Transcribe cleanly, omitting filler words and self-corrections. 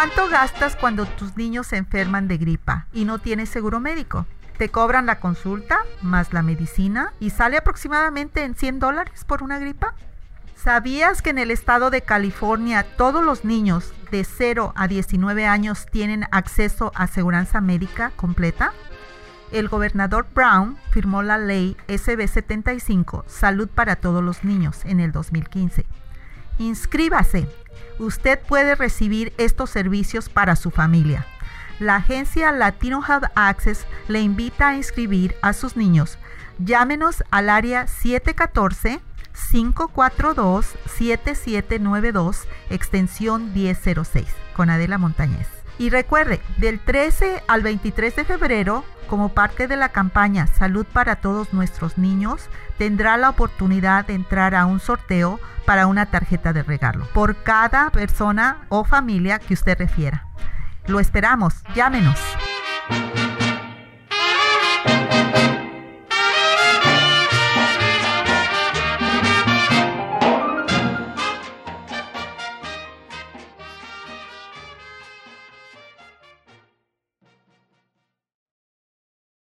¿Cuánto gastas cuando tus niños se enferman de gripa y no tienes seguro médico? Te cobran la consulta más la medicina y sale aproximadamente en $100 por una gripa. ¿Sabías que en el estado de California todos los niños de 0 a 19 años tienen acceso a aseguranza médica completa? El gobernador Brown firmó la ley SB 75, Salud para todos los niños, en el 2015. Inscríbase. Usted puede recibir estos servicios para su familia. La agencia Latino Health Access le invita a inscribir a sus niños. Llámenos al área 714-542-7792, extensión 1006, con Adela Montañez. Y recuerde, del 13 al 23 de febrero, como parte de la campaña Salud para todos nuestros niños, tendrá la oportunidad de entrar a un sorteo para una tarjeta de regalo por cada persona o familia que usted refiera. Lo esperamos, llámenos.